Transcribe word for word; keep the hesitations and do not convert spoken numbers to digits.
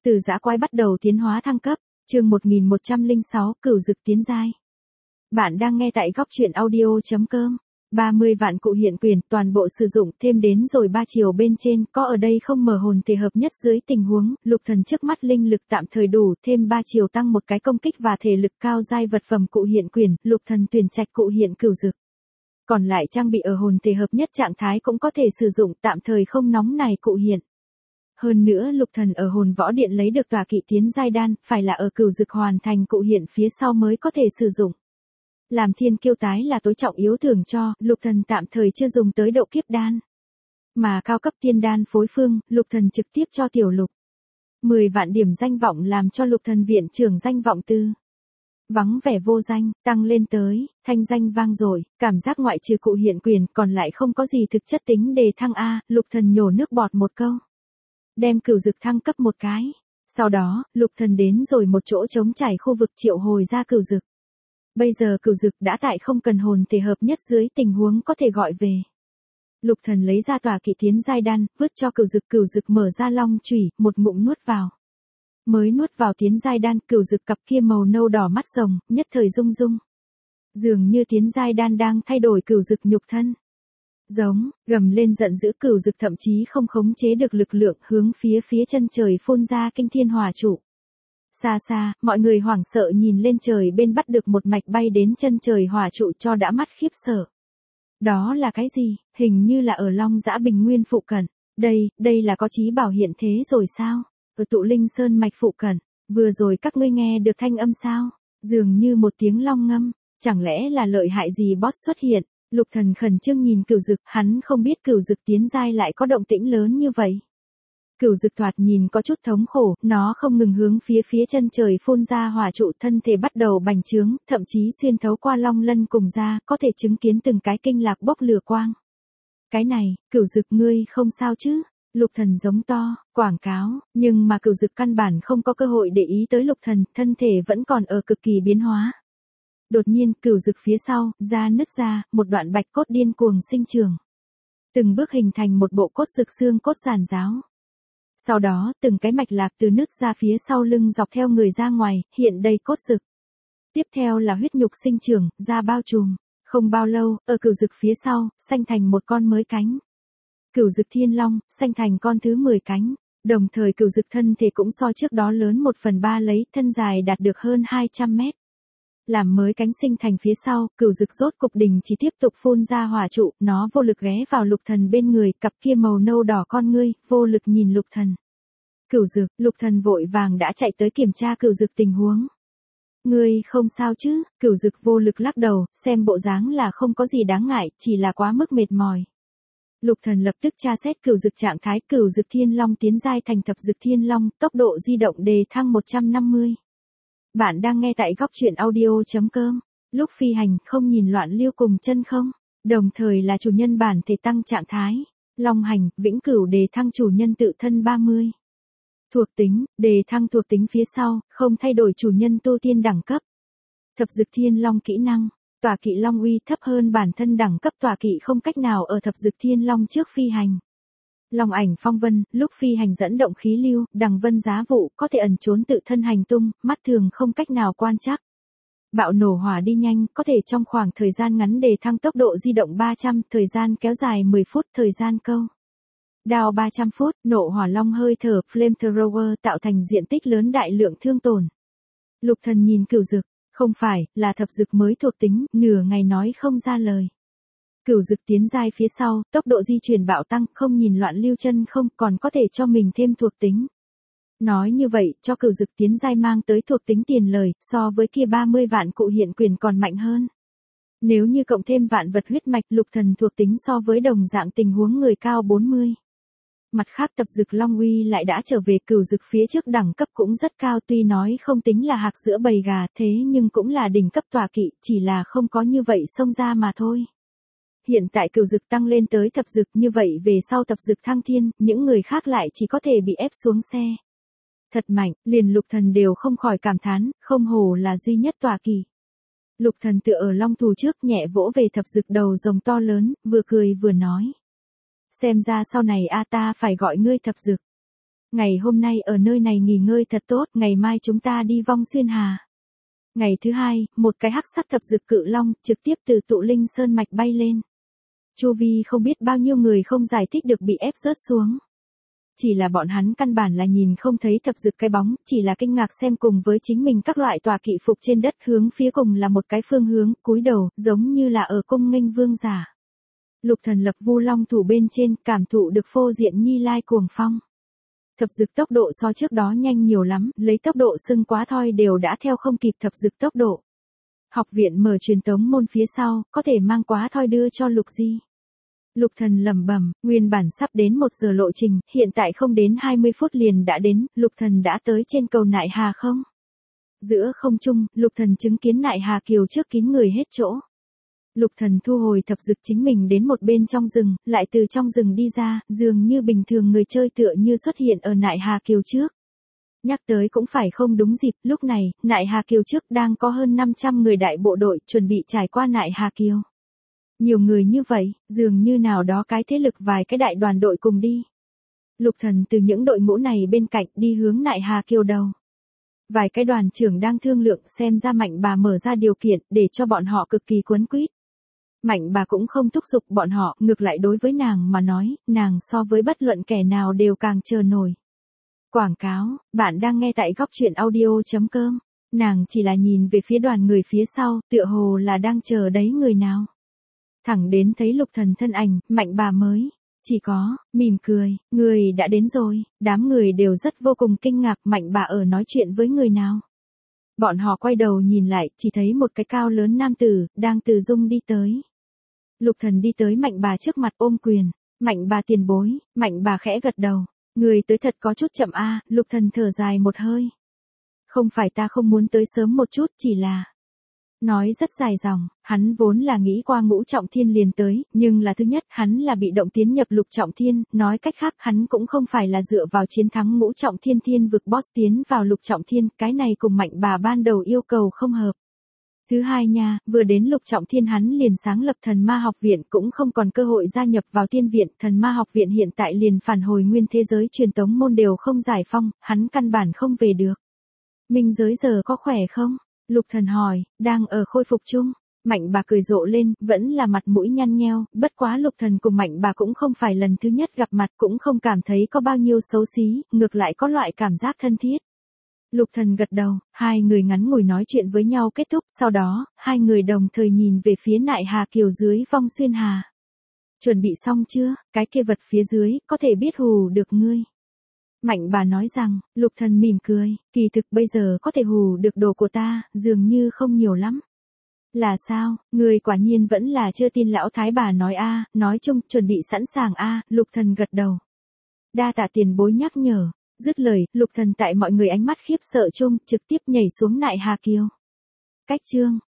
Từ dã quái bắt đầu tiến hóa thăng cấp, chương một nghìn một trăm lẻ sáu, cửu dực tiến giai. Bạn đang nghe tại góc truyện audio chấm com. ba mươi vạn cụ hiện quyền, toàn bộ sử dụng thêm đến rồi ba chiều bên trên, có ở đây không mở hồn thể hợp nhất dưới tình huống, lục thần trước mắt linh lực tạm thời đủ, thêm ba chiều tăng một cái công kích và thể lực cao giai vật phẩm cụ hiện quyền, lục thần tuyển trạch cụ hiện cửu dực. Còn lại trang bị ở hồn thể hợp nhất trạng thái cũng có thể sử dụng, tạm thời không nóng này cụ hiện. Hơn nữa lục thần ở hồn võ điện lấy được tòa kỵ tiến giai đan, phải là ở cửu dực hoàn thành cụ hiện phía sau mới có thể sử dụng. Làm thiên kiêu tái là tối trọng yếu thưởng cho, lục thần tạm thời chưa dùng tới độ kiếp đan. Mà cao cấp tiên đan phối phương, lục thần trực tiếp cho tiểu lục. mười vạn điểm danh vọng làm cho lục thần viện trưởng danh vọng tư. Vắng vẻ vô danh, tăng lên tới, thanh danh vang dội, cảm giác ngoại trừ cụ hiện quyền còn lại không có gì thực chất tính đề thăng A, lục thần nhổ nước bọt một câu. Đem cửu dực thăng cấp một cái. Sau đó, lục thần đến rồi một chỗ trống trải khu vực triệu hồi ra cửu dực. Bây giờ cửu dực đã tại không cần hồn thể hợp nhất dưới tình huống có thể gọi về. Lục thần lấy ra tòa kỵ tiến giai đan, vứt cho cửu dực, cửu dực mở ra long chủy, một ngụm nuốt vào. Mới nuốt vào tiến giai đan, cửu dực cặp kia màu nâu đỏ mắt rồng, nhất thời rung rung. Dường như tiến giai đan đang thay đổi cửu dực nhục thân. Giống, gầm lên giận dữ, cửu dực thậm chí không khống chế được lực lượng, hướng phía phía chân trời phun ra kinh thiên hỏa trụ. Xa xa, mọi người hoảng sợ nhìn lên trời bên bắt được một mạch bay đến chân trời hỏa trụ cho đã mắt khiếp sợ. Đó là cái gì? Hình như là ở Long Dã Bình Nguyên phụ cận. Đây, đây là có chí bảo hiện thế rồi sao? Ở Tụ Linh Sơn mạch phụ cận, vừa rồi các ngươi nghe được thanh âm sao? Dường như một tiếng long ngâm, chẳng lẽ là lợi hại gì boss xuất hiện? Lục thần khẩn trương nhìn cửu dực, hắn không biết cửu dực tiến giai lại có động tĩnh lớn như vậy. Cửu dực thoạt nhìn có chút thống khổ, nó không ngừng hướng phía phía chân trời phun ra hỏa trụ, thân thể bắt đầu bành trướng, thậm chí xuyên thấu qua long lân cùng da, có thể chứng kiến từng cái kinh lạc bốc lửa quang. Cái này, cửu dực ngươi không sao chứ? Lục thần giống to, quảng cáo, nhưng mà cửu dực căn bản không có cơ hội để ý tới lục thần, thân thể vẫn còn ở cực kỳ biến hóa. Đột nhiên, cửu dực phía sau, da nứt ra, một đoạn bạch cốt điên cuồng sinh trưởng. Từng bước hình thành một bộ cốt dực xương cốt giản giáo. Sau đó, từng cái mạch lạc từ nứt ra phía sau lưng dọc theo người ra ngoài, hiện đầy cốt dực. Tiếp theo là huyết nhục sinh trưởng, da bao trùm. Không bao lâu, ở cửu dực phía sau, sanh thành một con mới cánh. Cửu dực thiên long, sanh thành con thứ mười cánh. Đồng thời cửu dực thân thể cũng so trước đó lớn một phần ba lấy, thân dài đạt được hơn hai trăm mét. Làm mới cánh sinh thành phía sau, cửu dực rốt cục đình chỉ tiếp tục phun ra hỏa trụ, nó vô lực ghé vào lục thần bên người, cặp kia màu nâu đỏ con ngươi, vô lực nhìn lục thần. Cửu dực, lục thần vội vàng đã chạy tới kiểm tra cửu dực tình huống. Ngươi không sao chứ? Cửu dực vô lực lắc đầu, xem bộ dáng là không có gì đáng ngại, chỉ là quá mức mệt mỏi. Lục thần lập tức tra xét cửu dực trạng thái, cửu dực thiên long tiến giai thành thập dực thiên long, tốc độ di động đề thăng một trăm năm mươi. Bạn đang nghe tại góc truyện audio chấm com. Lúc phi hành không nhìn loạn lưu cùng chân không, đồng thời là chủ nhân bản thể tăng trạng thái. Long hành, vĩnh cửu đề thăng chủ nhân tự thân ba mươi. Thuộc tính, đề thăng thuộc tính phía sau, không thay đổi chủ nhân tu tiên đẳng cấp. Thập dực thiên long kỹ năng, tòa kỵ long uy thấp hơn bản thân đẳng cấp, tòa kỵ không cách nào ở thập dực thiên long trước phi hành. Long ảnh phong vân, lúc phi hành dẫn động khí lưu, đằng vân giá vụ, có thể ẩn trốn tự thân hành tung, mắt thường không cách nào quan trắc. Bạo nổ hỏa đi nhanh, có thể trong khoảng thời gian ngắn đề thăng tốc độ di động ba trăm, thời gian kéo dài mười phút, thời gian câu. Đao ba trăm phút, nộ hỏa long hơi thở, flamethrower tạo thành diện tích lớn đại lượng thương tổn. Lục thần nhìn cửu dực, không phải, là thập dực mới thuộc tính, nửa ngày nói không ra lời. Cửu dực tiến giai phía sau, tốc độ di chuyển bạo tăng, không nhìn loạn lưu chân không, còn có thể cho mình thêm thuộc tính. Nói như vậy, cho cửu dực tiến giai mang tới thuộc tính tiền lời, so với kia ba mươi vạn cụ hiện quyền còn mạnh hơn. Nếu như cộng thêm vạn vật huyết mạch, lục thần thuộc tính so với đồng dạng tình huống người cao bốn mươi. Mặt khác tập dực long uy lại đã trở về, cửu dực phía trước đẳng cấp cũng rất cao, tuy nói không tính là hạc giữa bầy gà, thế nhưng cũng là đỉnh cấp tòa kỵ, chỉ là không có như vậy xông ra mà thôi. Hiện tại cửu dực tăng lên tới thập dực, như vậy về sau thập dực thăng thiên, những người khác lại chỉ có thể bị ép xuống xe. Thật mạnh, liền lục thần đều không khỏi cảm thán, không hổ là duy nhất tòa kỳ. Lục thần tựa ở long thù trước, nhẹ vỗ về thập dực đầu rồng to lớn, vừa cười vừa nói. Xem ra sau này a ta phải gọi ngươi thập dực. Ngày hôm nay ở nơi này nghỉ ngơi thật tốt, ngày mai chúng ta đi Vong Xuyên Hà. Ngày thứ hai, một cái hắc sắc thập dực cự long trực tiếp từ tụ linh sơn mạch bay lên. Chu vi không biết bao nhiêu người không giải thích được bị ép rớt xuống. Chỉ là bọn hắn căn bản là nhìn không thấy thập dực cái bóng, chỉ là kinh ngạc xem cùng với chính mình các loại tòa kỵ phục trên đất hướng phía cùng là một cái phương hướng, cúi đầu, giống như là ở cung nghênh vương giả. Lục Thần lập Vu Long thủ bên trên, cảm thụ được phô diện Như Lai cuồng phong. Thập dực tốc độ so trước đó nhanh nhiều lắm, lấy tốc độ sưng quá thoi đều đã theo không kịp thập dực tốc độ. Học viện mở truyền tống môn phía sau, có thể mang quá thoi đưa cho Lục Di. Lục Thần lẩm bẩm, nguyên bản sắp đến một giờ lộ trình, hiện tại không đến hai mươi phút liền đã đến, Lục Thần đã tới trên cầu Nại Hà không? Giữa không trung, Lục Thần chứng kiến Nại Hà Kiều trước kín người hết chỗ. Lục Thần thu hồi thập dực chính mình đến một bên trong rừng, lại từ trong rừng đi ra, dường như bình thường người chơi tựa như xuất hiện ở Nại Hà Kiều trước. Nhắc tới cũng phải không đúng dịp, lúc này, Nại Hà Kiều trước đang có hơn năm trăm người đại bộ đội chuẩn bị trải qua Nại Hà Kiều. Nhiều người như vậy, dường như nào đó cái thế lực vài cái đại đoàn đội cùng đi. Lục Thần từ những đội ngũ này bên cạnh đi hướng Nại Hà Kiều đầu. Vài cái đoàn trưởng đang thương lượng xem ra Mạnh Bà mở ra điều kiện để cho bọn họ cực kỳ quấn quýt. Mạnh Bà cũng không thúc giục bọn họ, ngược lại đối với nàng mà nói, nàng so với bất luận kẻ nào đều càng chờ nổi. Quảng cáo, bạn đang nghe tại góc truyện audio chấm com. Nàng chỉ là nhìn về phía đoàn người phía sau, tựa hồ là đang chờ đấy người nào. Thẳng đến thấy Lục Thần thân ảnh, Mạnh Bà mới, chỉ có, mỉm cười, người đã đến rồi, đám người đều rất vô cùng kinh ngạc Mạnh Bà ở nói chuyện với người nào. Bọn họ quay đầu nhìn lại, chỉ thấy một cái cao lớn nam tử, đang từ dung đi tới. Lục Thần đi tới Mạnh Bà trước mặt ôm quyền, Mạnh Bà tiền bối, Mạnh Bà khẽ gật đầu, người tới thật có chút chậm a. Lục Thần thở dài một hơi. Không phải ta không muốn tới sớm một chút, chỉ là... Nói rất dài dòng, hắn vốn là nghĩ qua ngũ trọng thiên liền tới, nhưng là thứ nhất, hắn là bị động tiến nhập lục trọng thiên, nói cách khác hắn cũng không phải là dựa vào chiến thắng ngũ trọng thiên thiên vực boss tiến vào lục trọng thiên, cái này cùng Mạnh Bà ban đầu yêu cầu không hợp. Thứ hai nha, vừa đến lục trọng thiên hắn liền sáng lập thần ma học viện cũng không còn cơ hội gia nhập vào tiên viện, thần ma học viện hiện tại liền phản hồi nguyên thế giới truyền tống môn đều không giải phong, hắn căn bản không về được. Minh giới giờ có khỏe không? Lục Thần hỏi, đang ở khôi phục chung. Mạnh Bà cười rộ lên, vẫn là mặt mũi nhăn nheo, bất quá Lục Thần cùng Mạnh Bà cũng không phải lần thứ nhất gặp mặt, cũng không cảm thấy có bao nhiêu xấu xí, ngược lại có loại cảm giác thân thiết. Lục Thần gật đầu, hai người ngắn ngủi nói chuyện với nhau kết thúc, sau đó, hai người đồng thời nhìn về phía Nại Hà Kiều dưới Vong Xuyên Hà. Chuẩn bị xong chưa, cái kia vật phía dưới, có thể biết hù được ngươi. Mạnh Bà nói rằng, Lục Thần mỉm cười, kỳ thực bây giờ có thể hù được đồ của ta, dường như không nhiều lắm. Là sao, người quả nhiên vẫn là chưa tin lão thái bà nói a, nói chung, chuẩn bị sẵn sàng a. Lục Thần gật đầu. Đa tạ tiền bối nhắc nhở, dứt lời, Lục Thần tại mọi người ánh mắt khiếp sợ chung, trực tiếp nhảy xuống Nại Hà Kiều. Cách chương